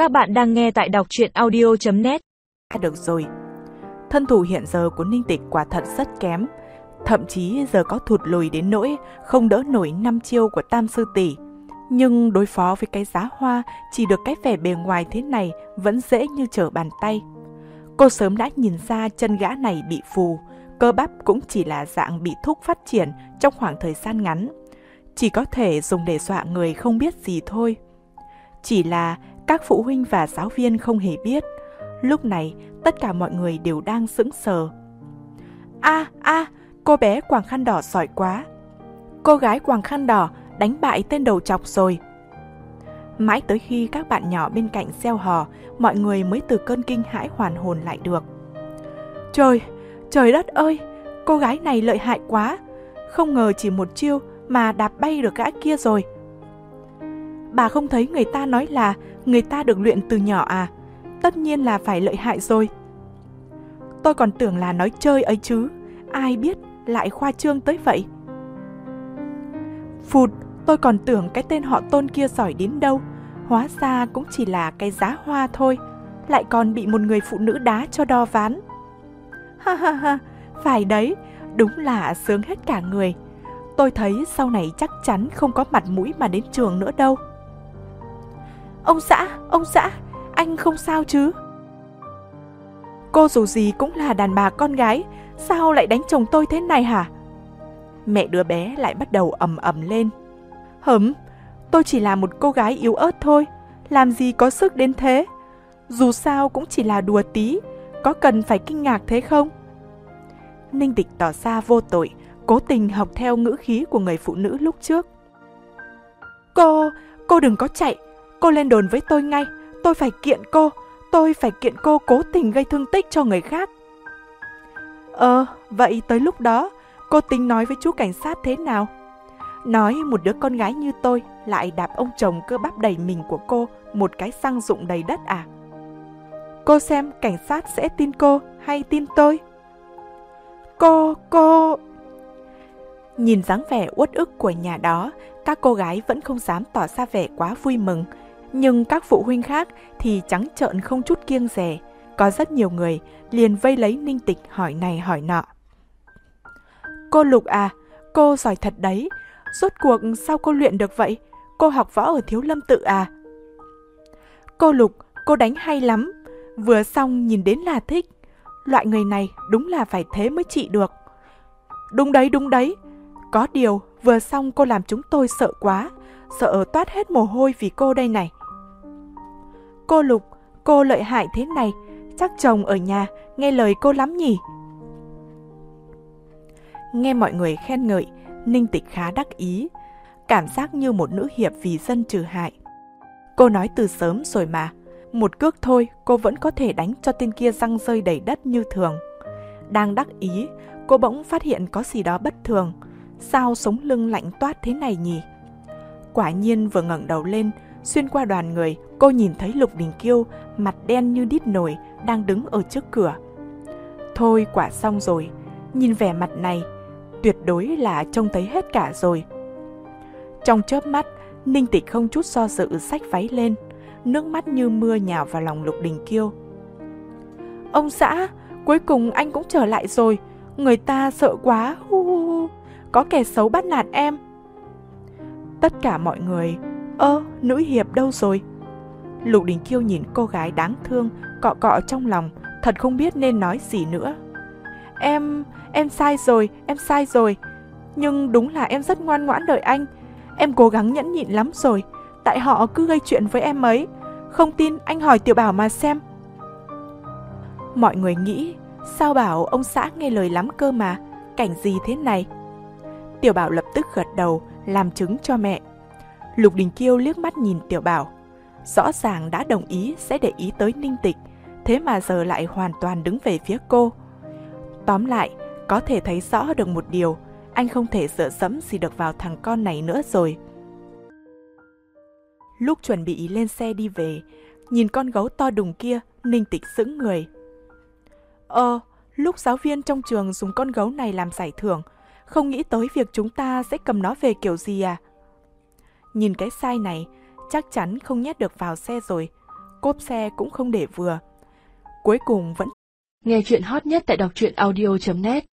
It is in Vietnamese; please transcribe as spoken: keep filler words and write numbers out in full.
Các bạn đang nghe tại đọc truyện audio chấm net. Được rồi. Thân thủ hiện giờ của Ninh Tịch quả thật rất kém. Thậm chí giờ có thụt lùi đến nỗi không đỡ nổi năm chiêu của Tam Sư Tỷ. Nhưng đối phó với cái giá hoa chỉ được cái vẻ bề ngoài thế này vẫn dễ như trở bàn tay. Cô sớm đã nhìn ra chân gã này bị phù, cơ bắp cũng chỉ là dạng bị thúc phát triển trong khoảng thời gian ngắn. Chỉ có thể dùng để dọa người không biết gì thôi. Chỉ là các phụ huynh và giáo viên không hề biết. Lúc này tất cả mọi người đều đang sững sờ. A a, cô bé quàng khăn đỏ giỏi quá. Cô gái quàng khăn đỏ đánh bại tên đầu trọc rồi. Mãi tới khi các bạn nhỏ bên cạnh reo hò, mọi người mới từ cơn kinh hãi hoàn hồn lại được. Trời, trời đất ơi, cô gái này lợi hại quá. Không ngờ chỉ một chiêu mà đạp bay được gã kia rồi. Bà không thấy người ta nói là người ta được luyện từ nhỏ à? Tất nhiên là phải lợi hại rồi. Tôi còn tưởng là nói chơi ấy chứ, ai biết lại khoa trương tới vậy. Phụt, tôi còn tưởng cái tên họ Tôn kia giỏi đến đâu. Hóa ra cũng chỉ là cái giá hoa thôi, lại còn bị một người phụ nữ đá cho đo ván. Ha ha ha, phải đấy, đúng là sướng hết cả người. Tôi thấy sau này chắc chắn không có mặt mũi mà đến trường nữa đâu. Ông xã, ông xã, anh không sao chứ? Cô dù gì cũng là đàn bà con gái, sao lại đánh chồng tôi thế này hả? Mẹ đứa bé lại bắt đầu ầm ầm lên. Hửm, tôi chỉ là một cô gái yếu ớt thôi, làm gì có sức đến thế. Dù sao cũng chỉ là đùa tí, có cần phải kinh ngạc thế không? Ninh Tịch tỏ ra vô tội, cố tình học theo ngữ khí của người phụ nữ lúc trước. Cô, cô đừng có chạy, cô lên đồn với tôi ngay, tôi phải kiện cô, tôi phải kiện cô cố tình gây thương tích cho người khác. Ờ, vậy tới lúc đó, cô tính nói với chú cảnh sát thế nào? Nói một đứa con gái như tôi lại đạp ông chồng cơ bắp đầy mình của cô một cái xăng rụng đầy đất à? Cô xem cảnh sát sẽ tin cô hay tin tôi? Cô, cô... Nhìn dáng vẻ uất ức của nhà đó, các cô gái vẫn không dám tỏ ra vẻ quá vui mừng. Nhưng các phụ huynh khác thì trắng trợn không chút kiêng dè. Có rất nhiều người liền vây lấy Ninh Tịch hỏi này hỏi nọ. Cô Lục à, cô giỏi thật đấy. Rốt cuộc sao cô luyện được vậy? Cô học võ ở Thiếu Lâm Tự à? Cô Lục, cô đánh hay lắm. Vừa xong nhìn đến là thích. Loại người này đúng là phải thế mới trị được. Đúng đấy, đúng đấy. Có điều vừa xong cô làm chúng tôi sợ quá. Sợ toát hết mồ hôi vì cô đây này. Cô Lục, cô lợi hại thế này, chắc chồng ở nhà nghe lời cô lắm nhỉ? Nghe mọi người khen ngợi, Ninh Tịch khá đắc ý, cảm giác như một nữ hiệp vì dân trừ hại. Cô nói từ sớm rồi mà, một cước thôi cô vẫn có thể đánh cho tên kia răng rơi đầy đất như thường. Đang đắc ý, cô bỗng phát hiện có gì đó bất thường. Sao sống lưng lạnh toát thế này nhỉ? Quả nhiên vừa ngẩng đầu lên, xuyên qua đoàn người, cô nhìn thấy Lục Đình Kiêu, mặt đen như đít nồi, đang đứng ở trước cửa. Thôi quả xong rồi, nhìn vẻ mặt này, tuyệt đối là trông thấy hết cả rồi. Trong chớp mắt, Ninh Tịch không chút do dự xách váy lên, nước mắt như mưa nhào vào lòng Lục Đình Kiêu. Ông xã, cuối cùng anh cũng trở lại rồi, người ta sợ quá, hu hu hu, có kẻ xấu bắt nạt em. Tất cả mọi người, ơ, nữ hiệp đâu rồi? Lục Đình Kiêu nhìn cô gái đáng thương, cọ cọ trong lòng, thật không biết nên nói gì nữa. Em, em sai rồi, em sai rồi. Nhưng đúng là em rất ngoan ngoãn đợi anh. Em cố gắng nhẫn nhịn lắm rồi, tại họ cứ gây chuyện với em ấy. Không tin anh hỏi Tiểu Bảo mà xem. Mọi người nghĩ, sao bảo ông xã nghe lời lắm cơ mà, cảnh gì thế này? Tiểu Bảo lập tức gật đầu, làm chứng cho mẹ. Lục Đình Kiêu liếc mắt nhìn Tiểu Bảo. Rõ ràng đã đồng ý sẽ để ý tới Ninh Tịch, thế mà giờ lại hoàn toàn đứng về phía cô. Tóm lại, có thể thấy rõ được một điều, anh không thể dựa dẫm gì được vào thằng con này nữa rồi. Lúc chuẩn bị lên xe đi về, nhìn con gấu to đùng kia, Ninh Tịch sững người. Ờ, lúc giáo viên trong trường dùng con gấu này làm giải thưởng, không nghĩ tới việc chúng ta sẽ cầm nó về kiểu gì à? Nhìn cái size này, chắc chắn không nhét được vào xe rồi. cốp xe cũng không để vừa. Cuối cùng vẫn Nghe chuyện hot nhất tại đọc truyện audio chấm net.